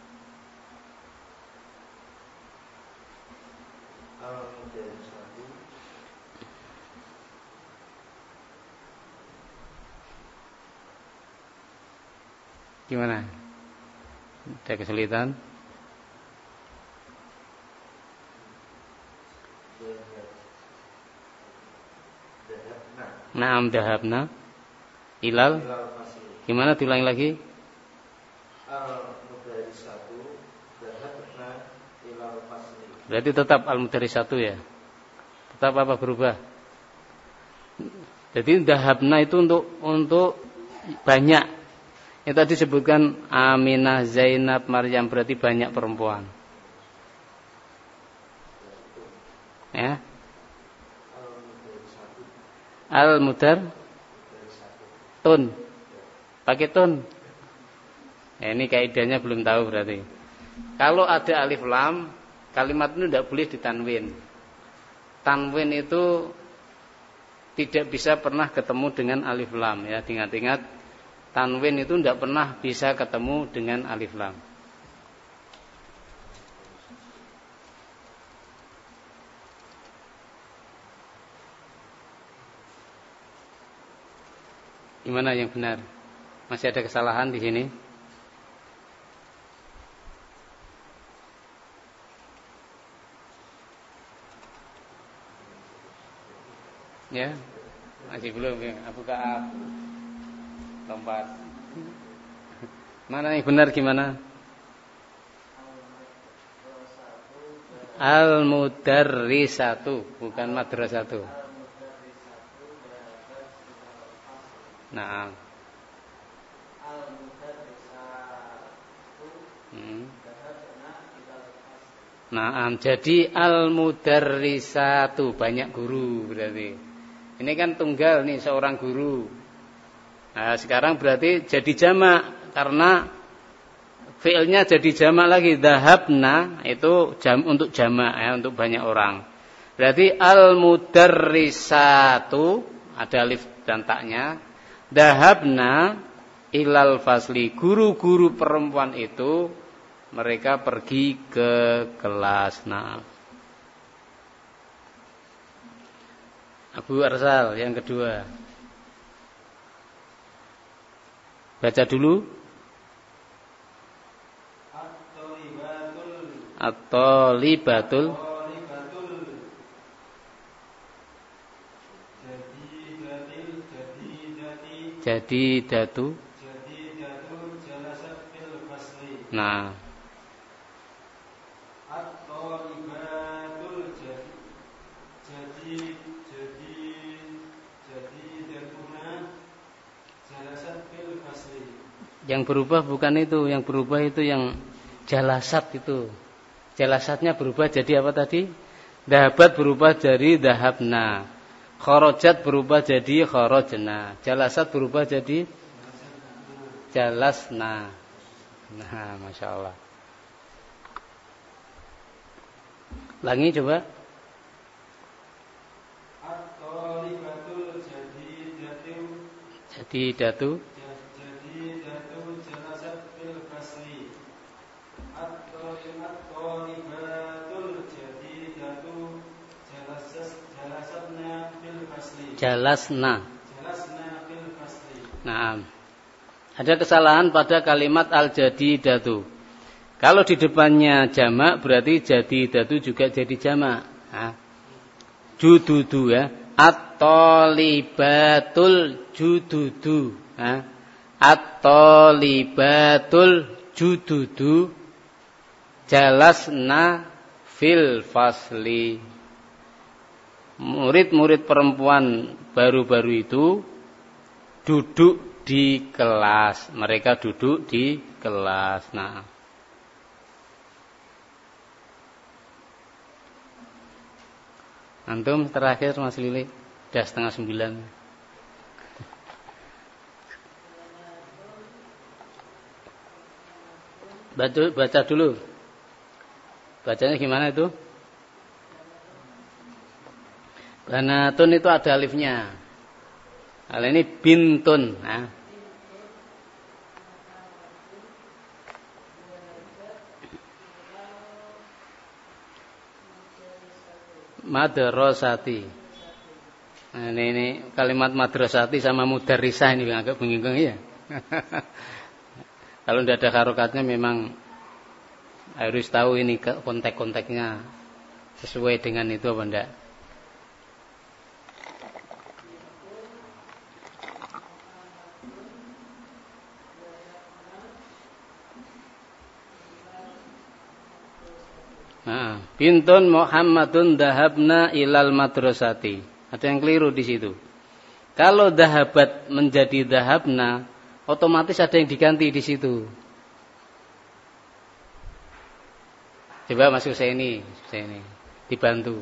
gimana? Ada kesulitan? Naam dahabna ilal. Gimana diulangi lagi? Al-mudarrisatu dahabna ilal fasli. Berarti tetap al-mudarrisatu ya. Tetap apa berubah? Jadi dahabna itu untuk banyak. Yang tadi disebutkan Aminah, Zainab, Maryam, berarti banyak perempuan. Ya. Al-mudar tun. Pakai tun. Ya, ini kaidahnya belum tahu berarti. Kalau ada alif lam, kalimat itu tidak boleh ditanwin. Tanwin itu tidak bisa pernah ketemu dengan alif lam ya. Ingat-ingat, tanwin itu tidak pernah bisa ketemu dengan alif lam. Gimana yang benar? Masih ada kesalahan di sini? Ya, masih belum ya. Apakah lompat? Mana yang benar gimana? Al-mudarrisatu, bukan madrasatu. Nah. Nah, jadi al-mudarrisatu banyak guru berarti. Ini kan tunggal nih seorang guru. Nah, sekarang berarti jadi jamak karena fi'ilnya jadi jamak lagi. Dhahabna itu untuk jamak ya, untuk banyak orang. Berarti al-mudarrisatu ada alif dan taknya. Dhahabna ilal fasli, guru-guru perempuan itu mereka pergi ke kelas. Nah, Abu Arsal yang kedua. Baca dulu. At-talibatul. Jadi datu. Nah. Yang berubah bukan itu, yang berubah itu yang jalasat itu. Jalasatnya berubah jadi apa tadi? Dhahabat berubah jadi dhahabna. Kharajat berubah jadi kharajna. Jalasat berubah jadi jalasna. Nah, Masya Allah. Langi coba. Jadi datu. Jalasna. Nah, ada kesalahan pada kalimat al-jadidatu. Kalau di depannya jamak berarti jadidatu juga jadi jamak. Nah, jududu ya. At-talibatul jududu. Nah, at-talibatul jududu jalasna fil fasli. Murid-murid perempuan baru-baru itu duduk di kelas. Mereka duduk di kelas. Nah, antum terakhir Mas Lili, udah 8:30. Baca dulu. Bacanya gimana itu? Banatun itu ada alifnya. Hal ini bintun. Nah. Madrasati. Nah, ini kalimat madrasati sama mudarrisah ini agak bingung ya. Kalau tidak ada harokatnya memang harus tahu ini konteks-konteksnya sesuai dengan itu apa enggak. Nah, bintun Muhammadun dahabna ilal madrasati. Ada yang keliru di situ. Kalau dahabat menjadi dahabna, otomatis ada yang diganti di situ. Coba Mas Husaini dibantu.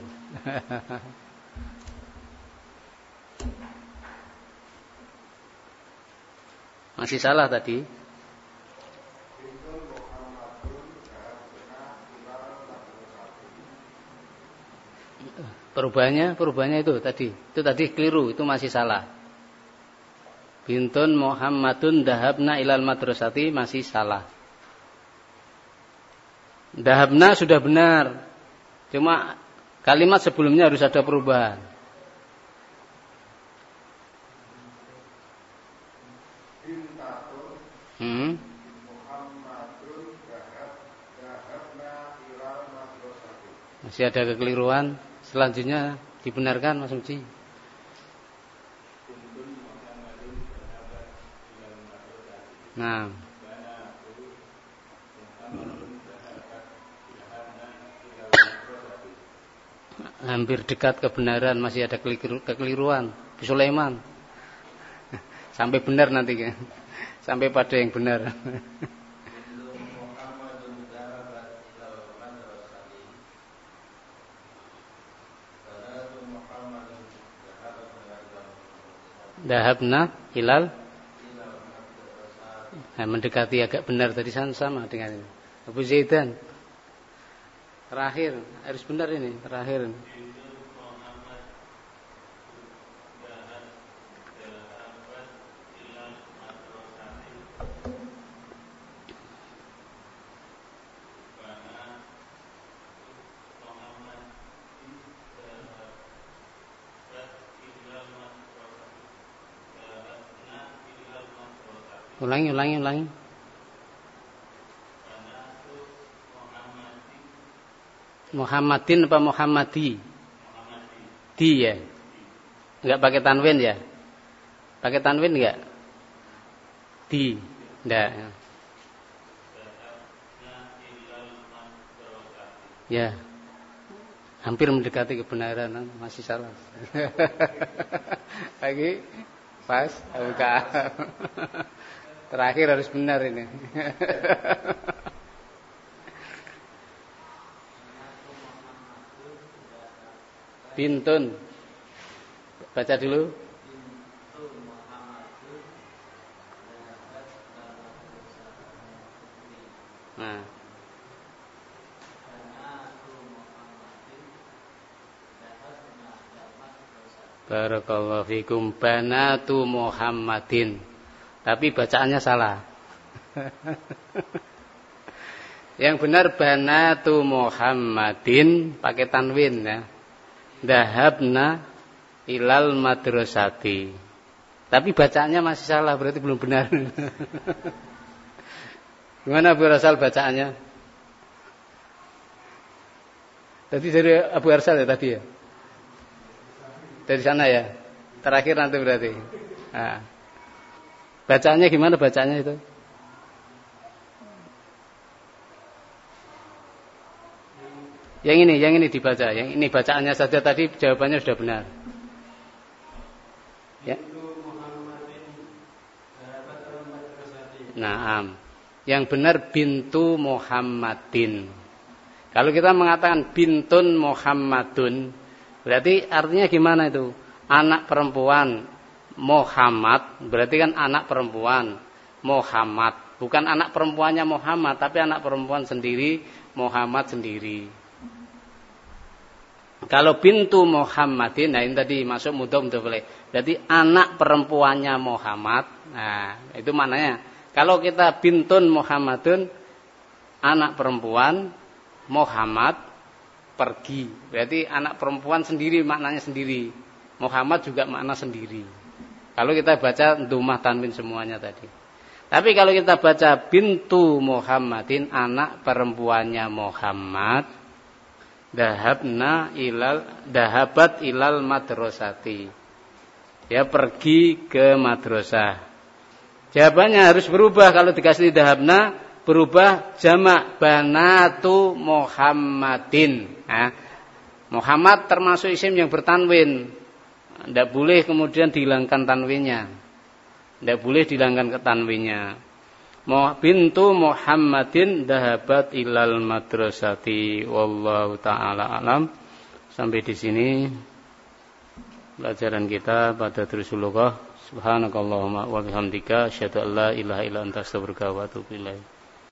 Masih salah tadi. Perubahannya itu tadi. Itu tadi keliru, itu masih salah. Bintun Muhammadun dahabna ilal madrasati masih salah. Dahabna sudah benar. Cuma kalimat sebelumnya harus ada perubahan. Masih ada kekeliruan. Selanjutnya dibenarkan Mas Uci. Nah. hampir dekat kebenaran, masih ada kekeliruan. Bi Sulaiman. Sampai benar nanti kan. Sampai pada yang benar. Dahabna hilal. Nah, mendekati agak benar tadi sama dengan ini. Abu Zaidan. Terakhir harus benar ini, terakhir. Ulangi. Muhammadin apa Muhammadi? Di ya. Enggak pakai tanwin ya? Pakai tanwin enggak? Di. Enggak. Ya. Hampir mendekati kebenaran, masih salah. Lagi pas, buka. Terakhir harus benar ini. Bintun. Baca dulu. Nah. Barakallahu fikum. Banatu Muhammadin. Tapi bacaannya salah. Yang benar banatu Muhammadin pakai tanwin ya. Dahabna ilal madrasati. Tapi bacaannya masih salah, berarti belum benar. Gimana Abu Arsal bacaannya? Tadi dari Abu Arsal ya tadi ya? Dari sana ya? Terakhir nanti berarti. Nah. Bacaannya gimana bacaannya itu? Yang ini dibaca. Yang ini bacaannya saja tadi jawabannya sudah benar. Ya. Naam. Yang benar bintu Muhammadin. Kalau kita mengatakan bintun Muhammadun, berarti artinya gimana itu? Anak perempuan Muhammad, berarti kan anak perempuan Muhammad. Bukan anak perempuannya Muhammad, tapi anak perempuan sendiri, Muhammad sendiri. Kalau bintu Muhammadin, nah ini tadi masuk mudhof boleh. Berarti anak perempuannya Muhammad. Nah, itu maknanya. Kalau kita bintun Muhammadun, anak perempuan Muhammad pergi. Berarti anak perempuan sendiri maknanya sendiri. Muhammad juga makna sendiri. Kalau kita baca dumah tanwin semuanya tadi. Tapi kalau kita baca bintu Muhammadin, anak perempuannya Muhammad, dahabat ilal madrasati. Dia pergi ke madrasah. Jawabannya harus berubah kalau dikasih dahabna, berubah jamak banatu Muhammadin. Nah, Muhammad termasuk isim yang bertanwin. Tidak boleh kemudian dihilangkan tanwinnya. Tidak boleh dihilangkan tanwinnya. Bintu Muhammadin dahabat ilal madrasati. Wallahu ta'ala alam. Sampai di sini pelajaran kita pada Durusul Lughah. Subhanakallahumma wa bihamdika asyhadu an la ilaha illa anta astaghfiruka wa atubu ilaik.